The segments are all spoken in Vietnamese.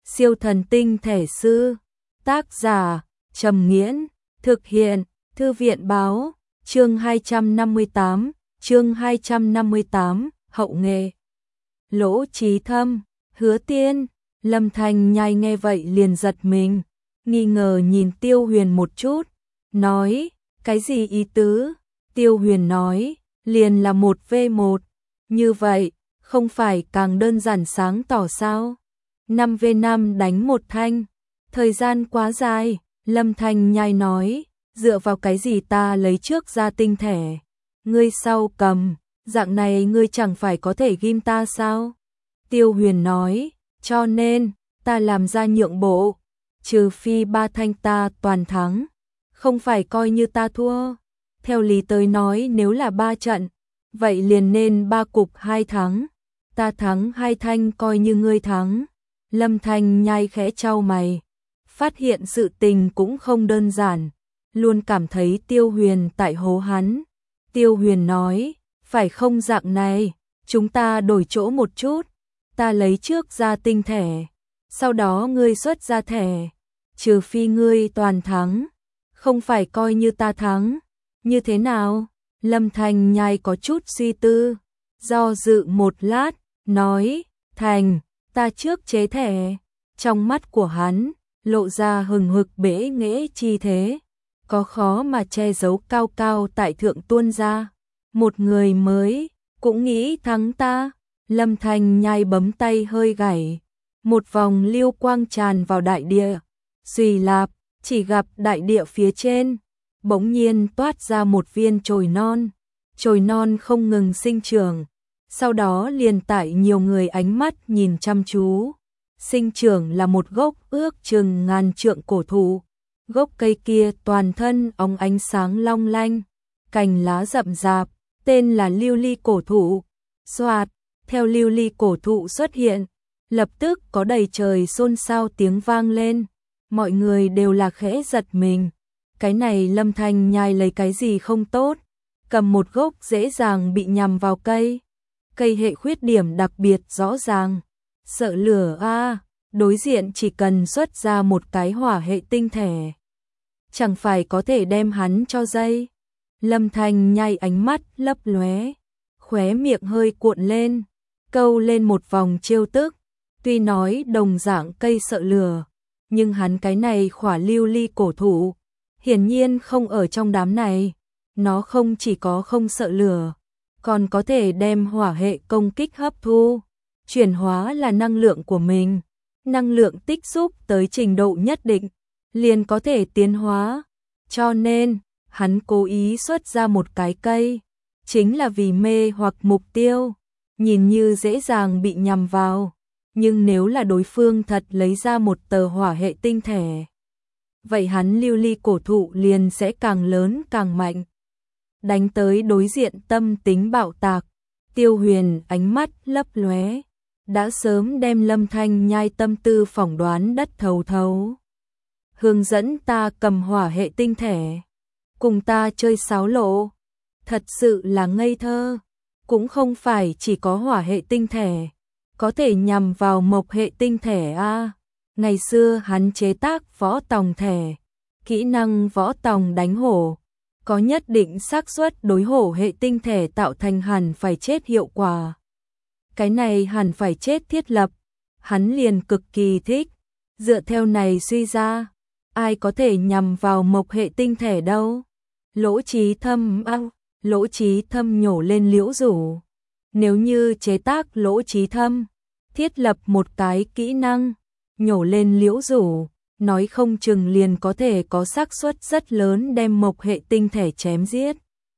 Siêu thần tinh thể sư. Tác giả Trầm Nghiễn. Thực hiện Thư viện báo. Chương 258, hậu nghệ. Lỗ Chí Thâm, Hứa Tiên. Lâm Thanh Nhai nghe vậy liền giật mình, nghi ngờ nhìn Tiêu Huyền một chút, nói, cái gì ý tứ? Tiêu Huyền nói, liền là 1v1, như vậy, không phải càng đơn giản sáng tỏ sao? 5v5 đánh một thanh, thời gian quá dài. Lâm Thanh Nhai nói, dựa vào cái gì ta lấy trước ra tinh thể, ngươi sau cầm, dạng này ngươi chẳng phải có thể ghim ta sao? Tiêu Huyền nói, cho nên, ta làm ra nhượng bộ, trừ phi 3 thanh ta toàn thắng, không phải coi như ta thua. Theo lý tới nói nếu là 3 trận, vậy liền nên 3 cục 2 thắng, ta thắng 2 thanh coi như ngươi thắng. Lâm Thanh Nhai khẽ chau mày, phát hiện sự tình cũng không đơn giản, luôn cảm thấy Tiêu Huyền tại hố hắn. Tiêu Huyền nói, phải không dạng này, chúng ta đổi chỗ một chút, ta lấy trước ra tinh thể, sau đó ngươi xuất ra thẻ, trừ phi ngươi toàn thắng, không phải coi như ta thắng, như thế nào? Lâm Thanh Nhai có chút suy tư, do dự một lát, nói, thành, ta trước chế thẻ. Trong mắt của hắn, lộ ra hừng hực bẽ nghễ chi thế, có khó mà che giấu cao cao tại thượng tuôn ra. Một người mới, cũng nghĩ thắng ta. Lâm Thanh Nhai bấm tay hơi gảy, một vòng lưu quang tràn vào đại địa, xùy lạp, chỉ gặp đại địa phía trên, bỗng nhiên toát ra một viên chồi non không ngừng sinh trưởng, sau đó liền tại nhiều người ánh mắt nhìn chăm chú, sinh trưởng là một gốc ước chừng ngàn trượng cổ thụ, gốc cây kia toàn thân óng ánh sáng long lanh, cành lá rậm rạp, tên là lưu ly cổ thụ. Xoạt, theo lưu ly cổ thụ xuất hiện, lập tức có đầy trời xôn xao tiếng vang lên, mọi người đều là khẽ giật mình. Cái này Lâm Thanh Nhai lấy cái gì không tốt, cầm một gốc dễ dàng bị nhằm vào cây. Cây hệ khuyết điểm đặc biệt rõ ràng, sợ lửa a, đối diện chỉ cần xuất ra một cái hỏa hệ tinh thể, chẳng phải có thể đem hắn cho dây. Lâm Thanh Nhai ánh mắt lấp lóe, khóe miệng hơi cuộn lên, câu lên một vòng trêu tức. Tuy nói đồng dạng cây sợ lửa, nhưng hắn cái này khỏa lưu ly cổ thụ, hiển nhiên không ở trong đám này. Nó không chỉ có không sợ lửa, còn có thể đem hỏa hệ công kích hấp thu, chuyển hóa là năng lượng của mình. Năng lượng tích xúc tới trình độ nhất định, liền có thể tiến hóa. Cho nên, hắn cố ý xuất ra một cái cây, chính là vì mê hoặc mục tiêu, nhìn như dễ dàng bị nhằm vào. Nhưng nếu là đối phương thật lấy ra một tờ hỏa hệ tinh thể, vậy hắn lưu ly cổ thụ liền sẽ càng lớn càng mạnh. Đánh tới đối diện tâm tính bạo tạc, Tiêu Huyền ánh mắt lấp lóe, đã sớm đem Lâm Thanh Nhai tâm tư phỏng đoán đất thấu thấu. Hướng dẫn ta cầm hỏa hệ tinh thể, cùng ta chơi sáo lộ, thật sự là ngây thơ, cũng không phải chỉ có hỏa hệ tinh thể, có thể nhằm vào mộc hệ tinh thể a. Ngày xưa hắn chế tác võ tòng thể, kỹ năng võ tòng đánh hổ, có nhất định xác suất đối hổ hệ tinh thể tạo thành hẳn phải chết hiệu quả. Cái này hẳn phải chết thiết lập, hắn liền cực kỳ thích. Dựa theo này suy ra, ai có thể nhằm vào mộc hệ tinh thể đâu? Lỗ Chí Thâm Lỗ Chí Thâm nhổ lên liễu rủ. Nếu như chế tác Lỗ Chí Thâm, thiết lập một cái kỹ năng, nhổ lên liễu rủ, nói không chừng liền có thể có xác suất rất lớn đem mộc hệ tinh thể chém giết.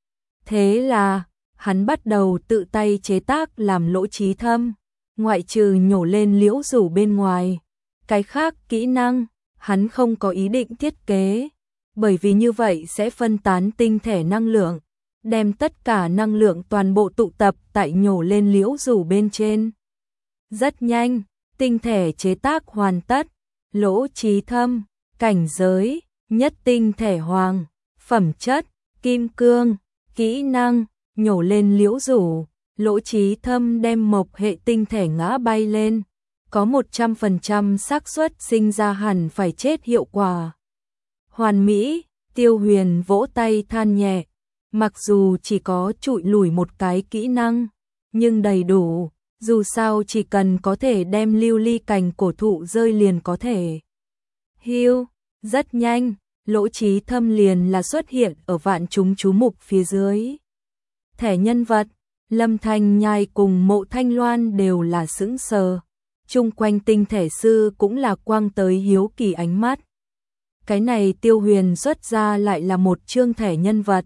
Thế là, hắn bắt đầu tự tay chế tác làm Lỗ Chí Thâm, ngoại trừ nhổ lên liễu rủ bên ngoài. Cái khác kỹ năng, hắn không có ý định thiết kế, bởi vì như vậy sẽ phân tán tinh thể năng lượng, đem tất cả năng lượng toàn bộ tụ tập tại nhổ lên liễu rủ bên trên. Rất nhanh, tinh thể chế tác hoàn tất, Lỗ Chí Thâm, cảnh giới, nhất tinh thể hoàng, phẩm chất, kim cương, kỹ năng, nhổ lên liễu rủ, Lỗ Chí Thâm đem mộc hệ tinh thể ngã bay lên, có 100% xác suất sinh ra hẳn phải chết hiệu quả. Hoàn mỹ, Tiêu Huyền vỗ tay than nhẹ, mặc dù chỉ có trụi lủi một cái kỹ năng, nhưng đầy đủ, dù sao chỉ cần có thể đem lưu ly cành cổ thụ rơi liền có thể. Hưu, rất nhanh, Lỗ Chí Thâm liền là xuất hiện ở vạn chúng chú mục phía dưới. Thẻ nhân vật, Lâm Thanh Nhai cùng Mộ Thanh Loan đều là sững sờ, chung quanh tinh thể sư cũng là quang tới hiếu kỳ ánh mắt. Cái này Tiêu Huyền xuất ra lại là một chương thẻ nhân vật.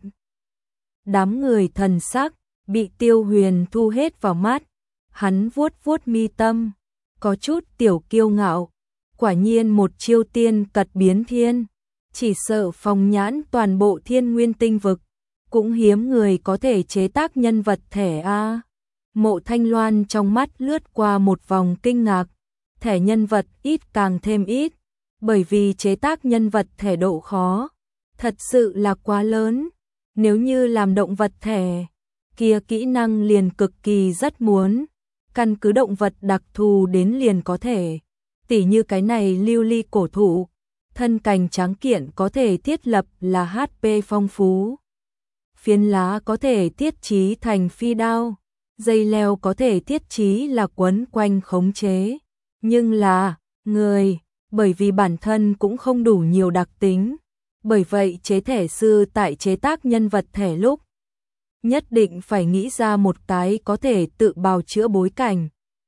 Đám người thần sắc bị Tiêu Huyền thu hết vào mắt, hắn vuốt vuốt mi tâm, có chút tiểu kiêu ngạo, quả nhiên một chiêu tiên cật biến thiên, chỉ sợ phong nhãn toàn bộ Thiên Nguyên tinh vực, cũng hiếm người có thể chế tác nhân vật thẻ a. Mộ Thanh Loan trong mắt lướt qua một vòng kinh ngạc, thẻ nhân vật ít càng thêm ít, bởi vì chế tác nhân vật thẻ độ khó thật sự là quá lớn. Nếu như làm động vật thẻ, kia kỹ năng liền cực kỳ rất muốn, căn cứ động vật đặc thù đến liền có thể. Tỉ như cái này lưu ly cổ thụ, thân cành tráng kiện có thể thiết lập là HP phong phú. Phiến lá có thể thiết trí thành phi đao, dây leo có thể thiết trí là quấn quanh khống chế. Nhưng là, người, bởi vì bản thân cũng không đủ nhiều đặc tính. Bởi vậy chế thẻ sư tại chế tác nhân vật thẻ lúc, nhất định phải nghĩ ra một cái có thể tự bào chữa bối cảnh.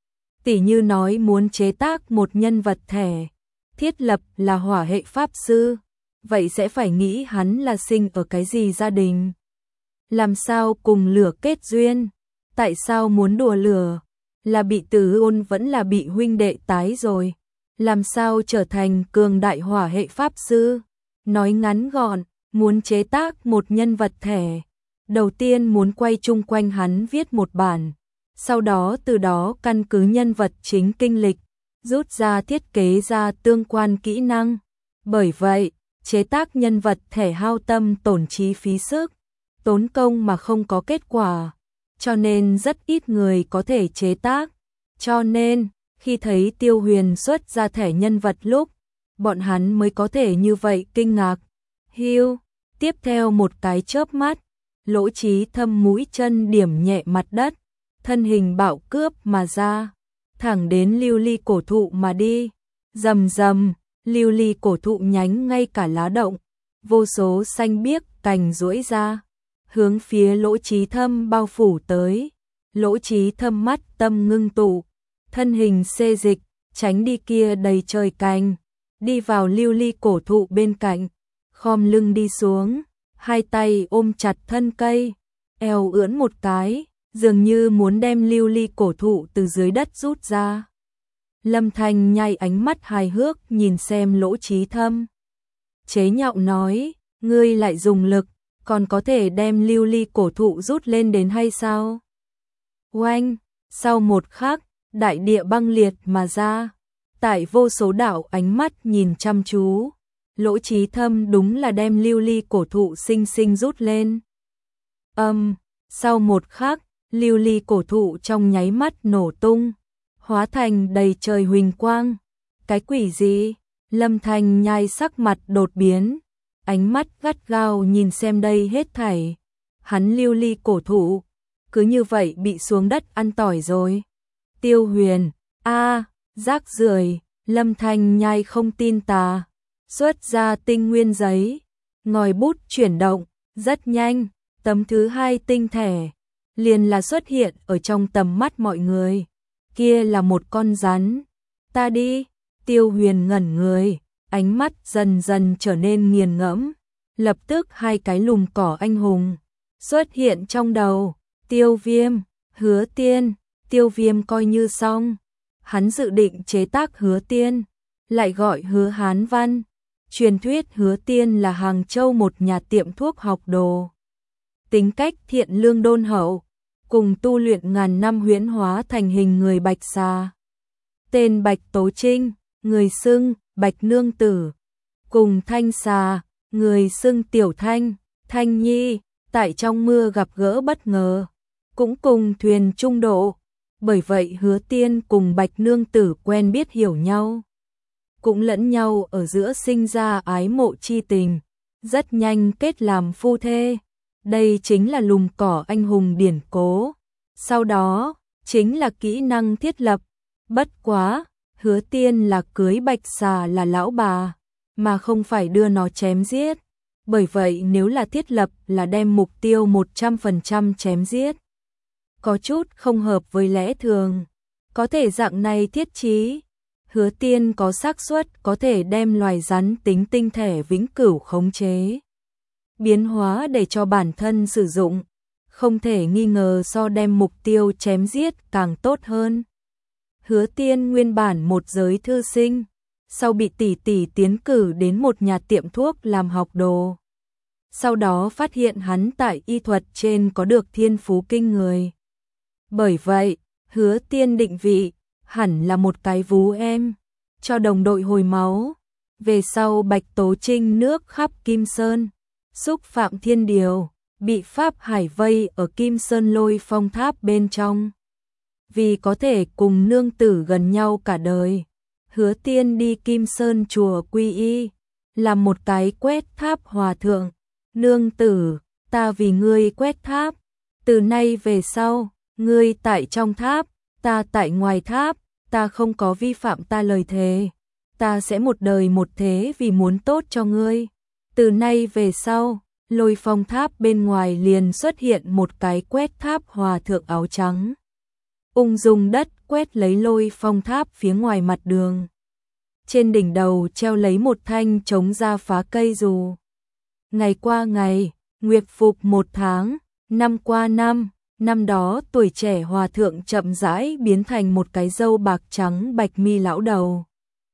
Tỉ như nói muốn chế tác một nhân vật thẻ, thiết lập là hỏa hệ pháp sư, vậy sẽ phải nghĩ hắn là sinh ở cái gì gia đình. Làm sao cùng lửa kết duyên, tại sao muốn đùa lửa, là bị từ hôn vẫn là bị huynh đệ tái rồi, làm sao trở thành cường đại hỏa hệ pháp sư. Nói ngắn gọn, muốn chế tác một nhân vật thẻ, đầu tiên muốn quay chung quanh hắn viết một bản, sau đó từ đó căn cứ nhân vật chính kinh lịch, rút ra thiết kế ra tương quan kỹ năng. Bởi vậy, chế tác nhân vật thẻ hao tâm tổn trí phí sức, tốn công mà không có kết quả, cho nên rất ít người có thể chế tác. Cho nên, khi thấy Tiêu Huyền xuất ra thẻ nhân vật lúc, bọn hắn mới có thể như vậy kinh ngạc. Hưu, tiếp theo một cái chớp mắt, Lỗ Chí Thâm mũi chân điểm nhẹ mặt đất, thân hình bạo cướp mà ra, thẳng đến lưu ly cổ thụ mà đi. Rầm rầm, lưu ly cổ thụ nhánh ngay cả lá động, vô số xanh biếc cành duỗi ra, hướng phía Lỗ Chí Thâm bao phủ tới. Lỗ Chí Thâm mắt tâm ngưng tụ, thân hình xê dịch, tránh đi kia đầy trời cành, đi vào lưu ly cổ thụ bên cạnh, khom lưng đi xuống, hai tay ôm chặt thân cây, eo ưỡn một cái, dường như muốn đem lưu ly cổ thụ từ dưới đất rút ra. Lâm Thanh Nhai ánh mắt hài hước nhìn xem Lỗ Chí Thâm, chế nhạo nói, ngươi lại dùng lực, còn có thể đem lưu ly cổ thụ rút lên đến hay sao? Oanh, sau một khắc, đại địa băng liệt mà ra. Tại vô số đạo ánh mắt nhìn chăm chú, Lỗ Chí Thâm đúng là đem lưu ly cổ thụ xinh xinh rút lên. Sau một khắc, lưu ly cổ thụ trong nháy mắt nổ tung, hóa thành đầy trời huỳnh quang. Cái quỷ gì? Lâm Thanh Nhai sắc mặt đột biến, ánh mắt gắt gao nhìn xem đây hết thảy. Hắn lưu ly cổ thụ, cứ như vậy bị xuống đất ăn tỏi rồi. Tiêu Huyền, rác rưởi. Lâm Thanh Nhai không tin tà, xuất ra tinh nguyên giấy, ngòi bút chuyển động, rất nhanh, tấm thứ hai tinh thẻ liền là xuất hiện ở trong tầm mắt mọi người. Kia là một con rắn. Ta đi. Tiêu Huyền ngẩn người, ánh mắt dần dần trở nên nghiền ngẫm, lập tức hai cái lùm cỏ anh hùng xuất hiện trong đầu. Tiêu Viêm, Hứa Tiên. Tiêu Viêm coi như xong, hắn dự định chế tác Hứa Tiên, lại gọi Hứa Hán Văn. Truyền thuyết Hứa Tiên là Hàng Châu một nhà tiệm thuốc học đồ, tính cách thiện lương đôn hậu, cùng tu luyện ngàn năm huyễn hóa thành hình người bạch xà. Tên Bạch Tố Trinh, người xưng Bạch Nương Tử, cùng Thanh Xà, người xưng Tiểu Thanh, Thanh Nhi, tại trong mưa gặp gỡ bất ngờ, cũng cùng thuyền trung độ. Bởi vậy Hứa Tiên cùng Bạch Nương Tử quen biết hiểu nhau, cũng lẫn nhau ở giữa sinh ra ái mộ chi tình, rất nhanh kết làm phu thê. Đây chính là lùm cỏ anh hùng điển cố. Sau đó, chính là kỹ năng thiết lập. Bất quá, Hứa Tiên là cưới Bạch Xà là lão bà, mà không phải đưa nó chém giết. Bởi vậy nếu là thiết lập là đem mục tiêu 100% chém giết, có chút không hợp với lẽ thường. Có thể dạng này thiết trí, Hứa Tiên có xác suất có thể đem loài rắn tính tinh thể vĩnh cửu khống chế, biến hóa để cho bản thân sử dụng, không thể nghi ngờ so đem mục tiêu chém giết càng tốt hơn. Hứa Tiên nguyên bản một giới thư sinh, sau bị tỷ tỷ tiến cử đến một nhà tiệm thuốc làm học đồ. Sau đó phát hiện hắn tại y thuật trên có được thiên phú kinh người. Bởi vậy, Hứa Tiên định vị hẳn là một cái vú em cho đồng đội hồi máu. Về sau Bạch Tố Trinh nước khắp Kim Sơn, xúc phạm thiên điều, bị Pháp Hải vây ở Kim Sơn Lôi Phong Tháp bên trong. Vì có thể cùng nương tử gần nhau cả đời, Hứa Tiên đi Kim Sơn chùa quy y, làm một cái quét tháp hòa thượng. Nương tử, ta vì ngươi quét tháp, từ nay về sau, ngươi tại trong tháp, ta tại ngoài tháp, ta không có vi phạm ta lời thề, ta sẽ một đời một thế vì muốn tốt cho ngươi. Từ nay về sau, Lôi Phong Tháp bên ngoài liền xuất hiện một cái quét tháp hòa thượng áo trắng, ung dung đất quét lấy Lôi Phong Tháp phía ngoài mặt đường. Trên đỉnh đầu treo lấy một thanh chống ra phá cây dù. Ngày qua ngày, nguyệt phục một tháng, năm qua năm, năm đó tuổi trẻ hòa thượng chậm rãi biến thành một cái râu bạc trắng bạch mi lão đầu.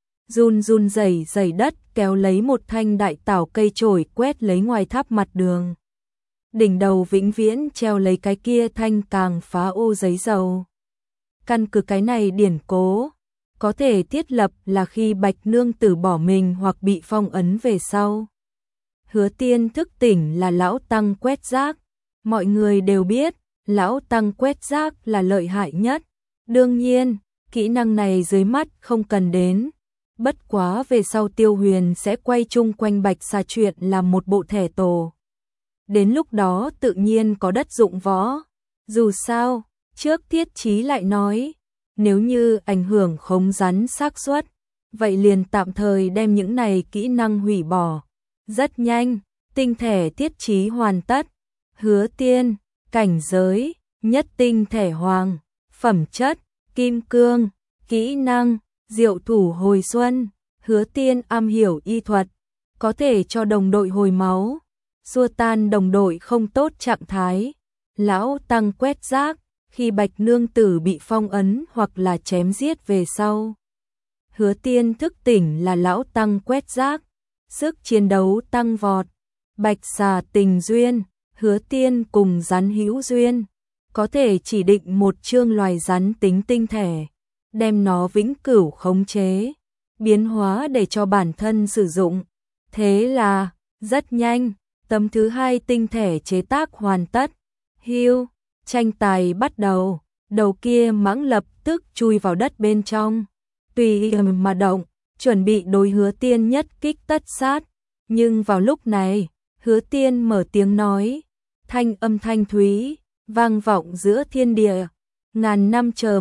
Run run rẩy rẩy đất kéo lấy một thanh đại tảo cây chổi quét lấy ngoài tháp mặt đường. Đỉnh đầu vĩnh viễn treo lấy cái kia thanh càng phá ô giấy dầu. Căn cứ cái này điển cố, có thể thiết lập là khi Bạch Nương Tử bỏ mình hoặc bị phong ấn về sau. Hứa Tiên thức tỉnh là lão tăng quét rác. Mọi người đều biết, lão tăng quét rác là lợi hại nhất. Đương nhiên, kỹ năng này dưới mắt không cần đến. Bất quá về sau Tiêu Huyền sẽ quay chung quanh Bạch Xà chuyện làm một bộ thẻ tổ. Đến lúc đó tự nhiên có đất dụng võ. Dù sao, trước thiết chí lại nói, nếu như ảnh hưởng không rắn xác suất, vậy liền tạm thời đem những này kỹ năng hủy bỏ. Rất nhanh, tinh thể thiết chí hoàn tất. Hứa Tiên, cảnh giới, nhất tinh thể hoàng, phẩm chất, kim cương, kỹ năng, diệu thủ hồi xuân. Hứa Tiên am hiểu y thuật, có thể cho đồng đội hồi máu, xua tan đồng đội không tốt trạng thái. Lão tăng quét rác, khi Bạch Nương Tử bị phong ấn hoặc là chém giết về sau. Hứa Tiên thức tỉnh là lão tăng quét rác, sức chiến đấu tăng vọt. Bạch Xà tình duyên, Hứa Tiên cùng rắn hữu duyên, có thể chỉ định một chương loài rắn tính tinh thể, đem nó vĩnh cửu khống chế, biến hóa để cho bản thân sử dụng. Thế là, rất nhanh, tấm thứ hai tinh thể chế tác hoàn tất. Hưu, tranh tài bắt đầu, đầu kia mãng lập tức chui vào đất bên trong, tùy mà động, chuẩn bị đối Hứa Tiên nhất kích tất sát. Nhưng vào lúc này, Hứa Tiên mở tiếng nói, thanh âm thanh thúy, vang vọng giữa thiên địa. Ngàn năm chờ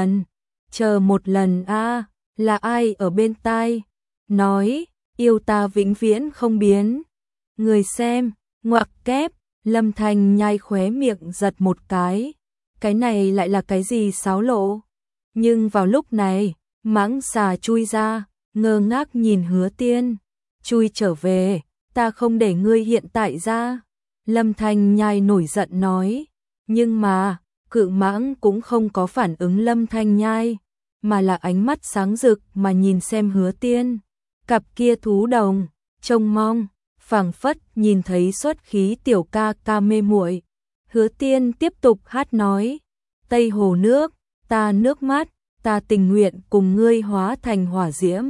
một lần a, là ai ở bên tai? Nói, yêu ta vĩnh viễn không biến. Người xem, ngoặc kép, Lâm Thanh nhai khóe miệng giật một cái này lại là cái gì xáo lộ? Nhưng vào lúc này, mãng xà chui ra, ngơ ngác nhìn Hứa Tiên, chui trở về, ta không để ngươi hiện tại ra. Lâm Thanh nhai nổi giận nói, nhưng mà, cự mãng cũng không có phản ứng Lâm Thanh nhai, mà là ánh mắt sáng rực mà nhìn xem Hứa Tiên. Cặp kia thú đồng, trông mong, phảng phất nhìn thấy xuất khí tiểu ca ca mê muội. Hứa Tiên tiếp tục hát nói, Tây Hồ nước, ta nước mắt, ta tình nguyện cùng ngươi hóa thành hỏa diễm.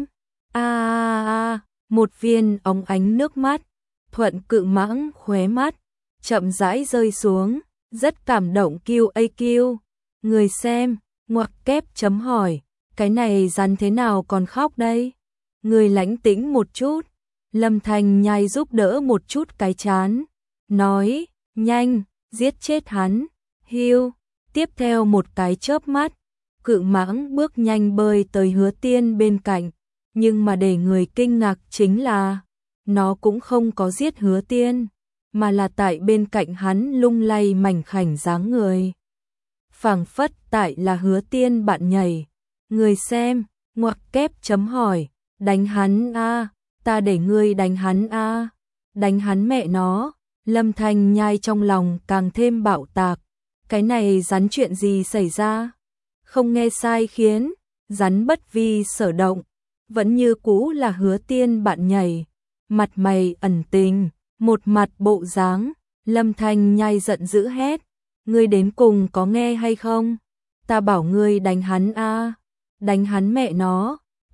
Một viên óng ánh nước mắt, thuận cự mãng khóe mắt, chậm rãi rơi xuống, rất cảm động kiêu. Người xem, Ngoặc kép chấm hỏi, cái này rắn thế nào còn khóc đây? Người lãnh tĩnh một chút. Lâm Thanh Nhai giúp đỡ một chút cái chán, nói, nhanh, giết chết hắn. Hiu, tiếp theo một cái chớp mắt, cự mãng bước nhanh bơi tới Hứa Tiên bên cạnh, nhưng mà để người kinh ngạc chính là nó cũng không có giết Hứa Tiên, mà là tại bên cạnh hắn lung lay mảnh khảnh dáng người. Phảng phất tại là Hứa Tiên bạn nhảy. Người xem, ngoặc kép chấm hỏi, đánh hắn a, ta để ngươi đánh hắn a. Đánh hắn mẹ nó. Lâm Thanh Nhai trong lòng càng thêm bạo tạc. Cái này rắn chuyện gì xảy ra? Không nghe sai khiến, rắn bất vi sở động, vẫn như cũ là Hứa Tiên bạn nhảy, mặt mày ẩn tình, một mặt bộ dáng. Lâm Thanh Nhai giận dữ hét, ngươi đến cùng có nghe hay không? Ta bảo ngươi đánh hắn a, đánh hắn mẹ nó.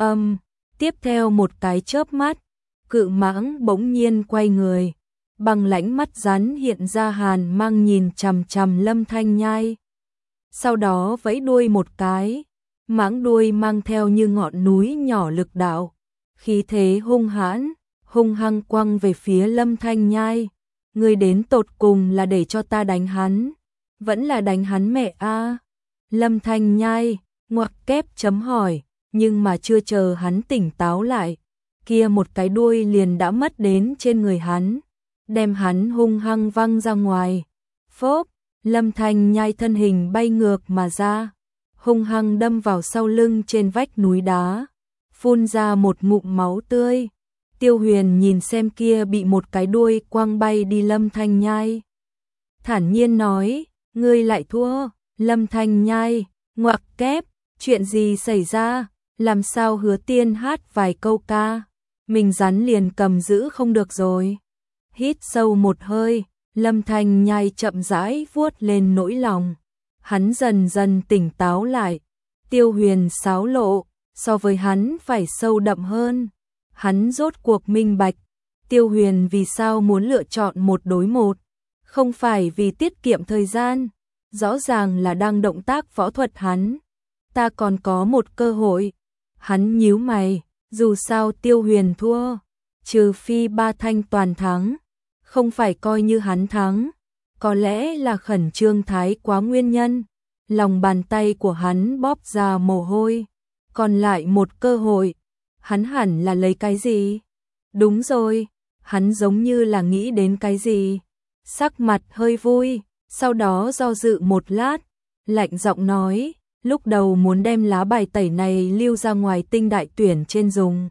Tiếp theo một cái chớp mắt, cự mãng bỗng nhiên quay người, bằng lãnh mắt rắn hiện ra hàn mang nhìn chằm chằm Lâm Thanh Nhai. Sau đó vẫy đuôi một cái, mãng đuôi mang theo như ngọn núi nhỏ lực đạo, khí thế hung hãn, hung hăng quăng về phía Lâm Thanh Nhai. Ngươi đến tột cùng là để cho ta đánh hắn, vẫn là đánh hắn mẹ a? Lâm Thanh Nhai, ngoặc kép chấm hỏi, nhưng mà chưa chờ hắn tỉnh táo lại, kia một cái đuôi liền đã mất đến trên người hắn, đem hắn hung hăng văng ra ngoài. Phốp, Lâm Thanh Nhai thân hình bay ngược mà ra, hung hăng đâm vào sau lưng trên vách núi đá, phun ra một ngụm máu tươi. Tiêu Huyền nhìn xem kia bị một cái đuôi quăng bay đi Lâm Thanh Nhai, thản nhiên nói, ngươi lại thua. Lâm Thanh Nhai, ngoặc kép, chuyện gì xảy ra? Làm sao Hứa Tiên hát vài câu ca, mình rắn liền cầm giữ không được rồi. Hít sâu một hơi, Lâm Thanh Nhai chậm rãi vuốt lên nỗi lòng. Hắn dần dần tỉnh táo lại. Tiêu Huyền xáo lộ, so với hắn phải sâu đậm hơn. Hắn rốt cuộc minh bạch, Tiêu Huyền vì sao muốn lựa chọn một đối một, không phải vì tiết kiệm thời gian, rõ ràng là đang động tác võ thuật hắn. Ta còn có một cơ hội. Hắn nhíu mày, dù sao Tiêu Huyền thua, trừ phi Ba Thanh toàn thắng, không phải coi như hắn thắng, có lẽ là khẩn trương thái quá nguyên nhân. Lòng bàn tay của hắn bóp ra mồ hôi, còn lại một cơ hội, hắn hẳn là lấy cái gì? Đúng rồi, hắn giống như là nghĩ đến cái gì, sắc mặt hơi vui, sau đó do dự một lát, lạnh giọng nói, lúc đầu muốn đem lá bài tẩy này lưu ra ngoài tinh đại tuyển trên dùng.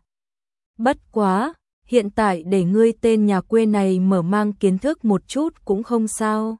Bất quá, hiện tại để ngươi tên nhà quê này mở mang kiến thức một chút cũng không sao.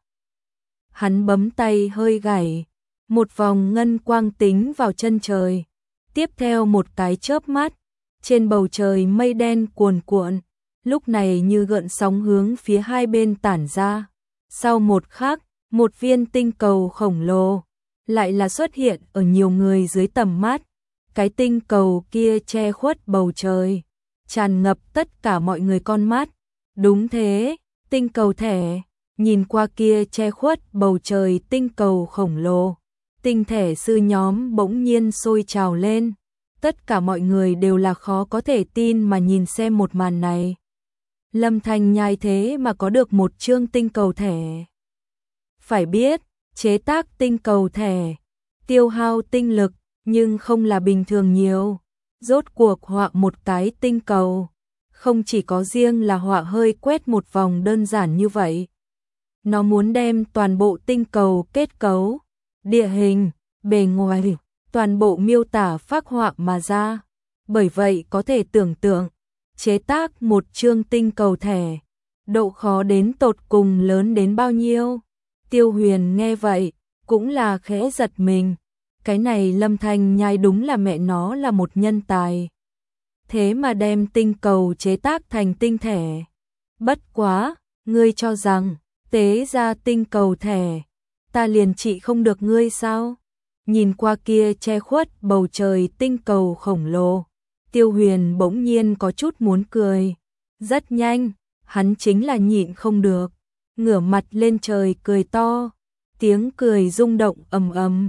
Hắn bấm tay hơi gảy, một vòng ngân quang tính vào chân trời. Tiếp theo một cái chớp mắt, trên bầu trời mây đen cuồn cuộn, lúc này như gợn sóng hướng phía hai bên tản ra. Sau một khắc, một viên tinh cầu khổng lồ lại là xuất hiện ở nhiều người dưới tầm mắt. Cái tinh cầu kia che khuất bầu trời, tràn ngập tất cả mọi người con mắt. Đúng thế, tinh cầu thẻ. Nhìn qua kia che khuất bầu trời tinh cầu khổng lồ, tinh thể sư nhóm bỗng nhiên sôi trào lên. Tất cả mọi người đều là khó có thể tin mà nhìn xem một màn này. Lâm Thanh Nhai thế mà có được một chương tinh cầu thẻ. Phải biết, chế tác tinh cầu thẻ tiêu hao tinh lực, nhưng không là bình thường nhiều. Rốt cuộc họa một cái tinh cầu, không chỉ có riêng là họa hơi quét một vòng đơn giản như vậy. Nó muốn đem toàn bộ tinh cầu kết cấu, địa hình, bề ngoài, toàn bộ miêu tả phác họa mà ra. Bởi vậy có thể tưởng tượng, chế tác một chương tinh cầu thẻ, độ khó đến tột cùng lớn đến bao nhiêu. Tiêu Huyền nghe vậy, cũng là khẽ giật mình. Cái này Lâm Thanh Nhai đúng là mẹ nó là một nhân tài. Thế mà đem tinh cầu chế tác thành tinh thẻ. Bất quá, ngươi cho rằng, tế ra tinh cầu thẻ, ta liền trị không được ngươi sao? Nhìn qua kia che khuất bầu trời tinh cầu khổng lồ, Tiêu Huyền bỗng nhiên có chút muốn cười. Rất nhanh, hắn chính là nhịn không được, ngửa mặt lên trời cười to, tiếng cười rung động ầm ầm.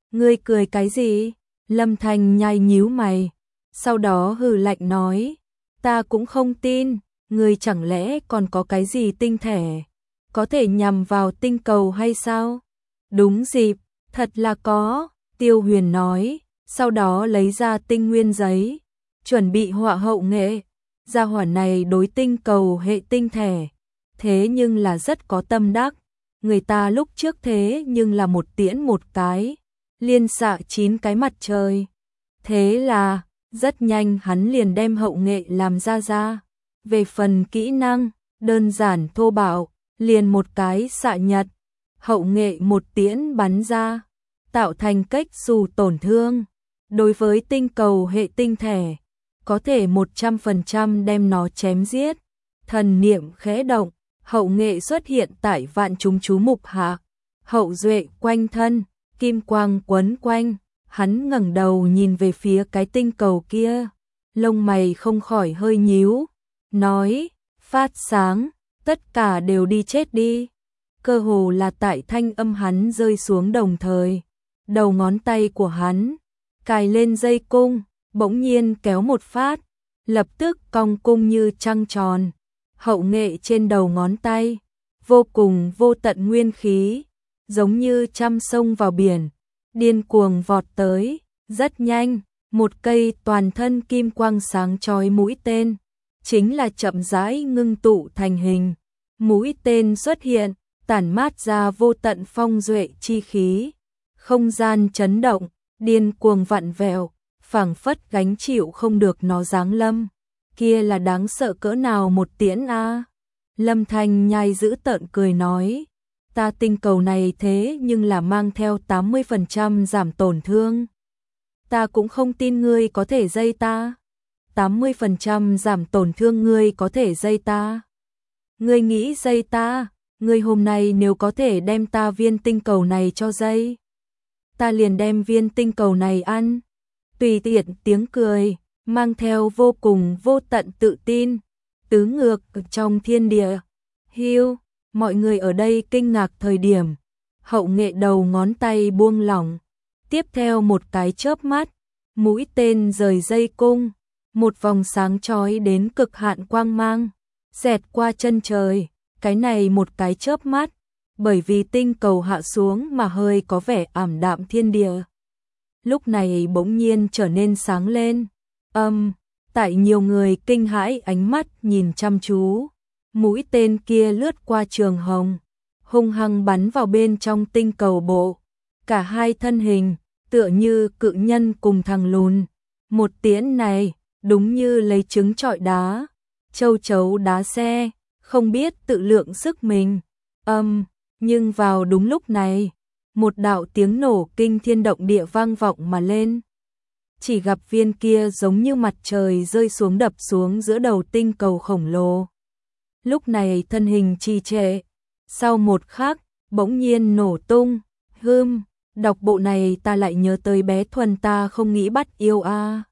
Ngươi cười cái gì? Lâm Thanh nhai nhíu mày, sau đó hừ lạnh nói, ta cũng không tin, ngươi chẳng lẽ còn có cái gì tinh thể, có thể nhằm vào tinh cầu hay sao? Đúng dịp, thật là có, Tiêu Huyền nói, sau đó lấy ra tinh nguyên giấy, chuẩn bị họa hậu nghệ. Gia hỏa này đối tinh cầu hệ tinh thể, thế nhưng là rất có tâm đắc. Người ta lúc trước thế nhưng là một tiễn một cái, liên xạ 9 cái mặt trời. Thế là, rất nhanh hắn liền đem hậu nghệ làm ra. Về phần kỹ năng, đơn giản thô bạo, liền một cái xạ nhật, hậu nghệ một tiễn bắn ra, tạo thành cách dù tổn thương. Đối với tinh cầu hệ tinh thể, có thể 100% đem nó chém giết. Thần niệm khẽ động, hậu nghệ xuất hiện tại vạn chúng chú mục hạ, hậu duệ quanh thân, kim quang quấn quanh, hắn ngẩng đầu nhìn về phía cái tinh cầu kia, lông mày không khỏi hơi nhíu, nói, phát sáng, tất cả đều đi chết đi. Cơ hồ là tại thanh âm hắn rơi xuống đồng thời, đầu ngón tay của hắn cài lên dây cung, bỗng nhiên kéo một phát, lập tức cong cung như trăng tròn. Hậu nghệ trên đầu ngón tay, vô cùng vô tận nguyên khí, giống như trăm sông vào biển, điên cuồng vọt tới, rất nhanh, một cây toàn thân kim quang sáng chói mũi tên, chính là chậm rãi ngưng tụ thành hình. Mũi tên xuất hiện, tản mát ra vô tận phong duệ chi khí, không gian chấn động, điên cuồng vặn vẹo, phảng phất gánh chịu không được nó giáng lâm. Kia là đáng sợ cỡ nào một tiễn a. Lâm Thanh nhai giữ tợn cười nói, ta tinh cầu này thế nhưng là mang theo 80% giảm tổn thương. Ta cũng không tin ngươi có thể dây ta. 80% giảm tổn thương ngươi có thể dây ta. Ngươi nghĩ dây ta, ngươi hôm nay nếu có thể đem ta viên tinh cầu này cho dây, ta liền đem viên tinh cầu này ăn. Tùy tiện tiếng cười, mang theo vô cùng vô tận tự tin, tứ ngược trong thiên địa. Hiu, mọi người ở đây kinh ngạc thời điểm, hậu nghệ đầu ngón tay buông lỏng, tiếp theo một cái chớp mắt, mũi tên rời dây cung, một vòng sáng chói đến cực hạn quang mang, xẹt qua chân trời, cái này một cái chớp mắt, bởi vì tinh cầu hạ xuống mà hơi có vẻ ảm đạm thiên địa. Lúc này bỗng nhiên trở nên sáng lên. Tại nhiều người kinh hãi ánh mắt nhìn chăm chú, mũi tên kia lướt qua trường hồng, hung hăng bắn vào bên trong tinh cầu bộ. Cả hai thân hình, tựa như cự nhân cùng thằng lùn. Một tiễn này, đúng như lấy trứng trọi đá, châu chấu đá xe, không biết tự lượng sức mình. Nhưng vào đúng lúc này, một đạo tiếng nổ kinh thiên động địa vang vọng mà lên. Chỉ gặp viên kia giống như mặt trời rơi xuống đập xuống giữa đầu tinh cầu khổng lồ. Lúc này thân hình trì trệ, sau một khắc, bỗng nhiên nổ tung. Đọc bộ này ta lại nhớ tới bé Thuần ta không nghĩ bắt yêu a.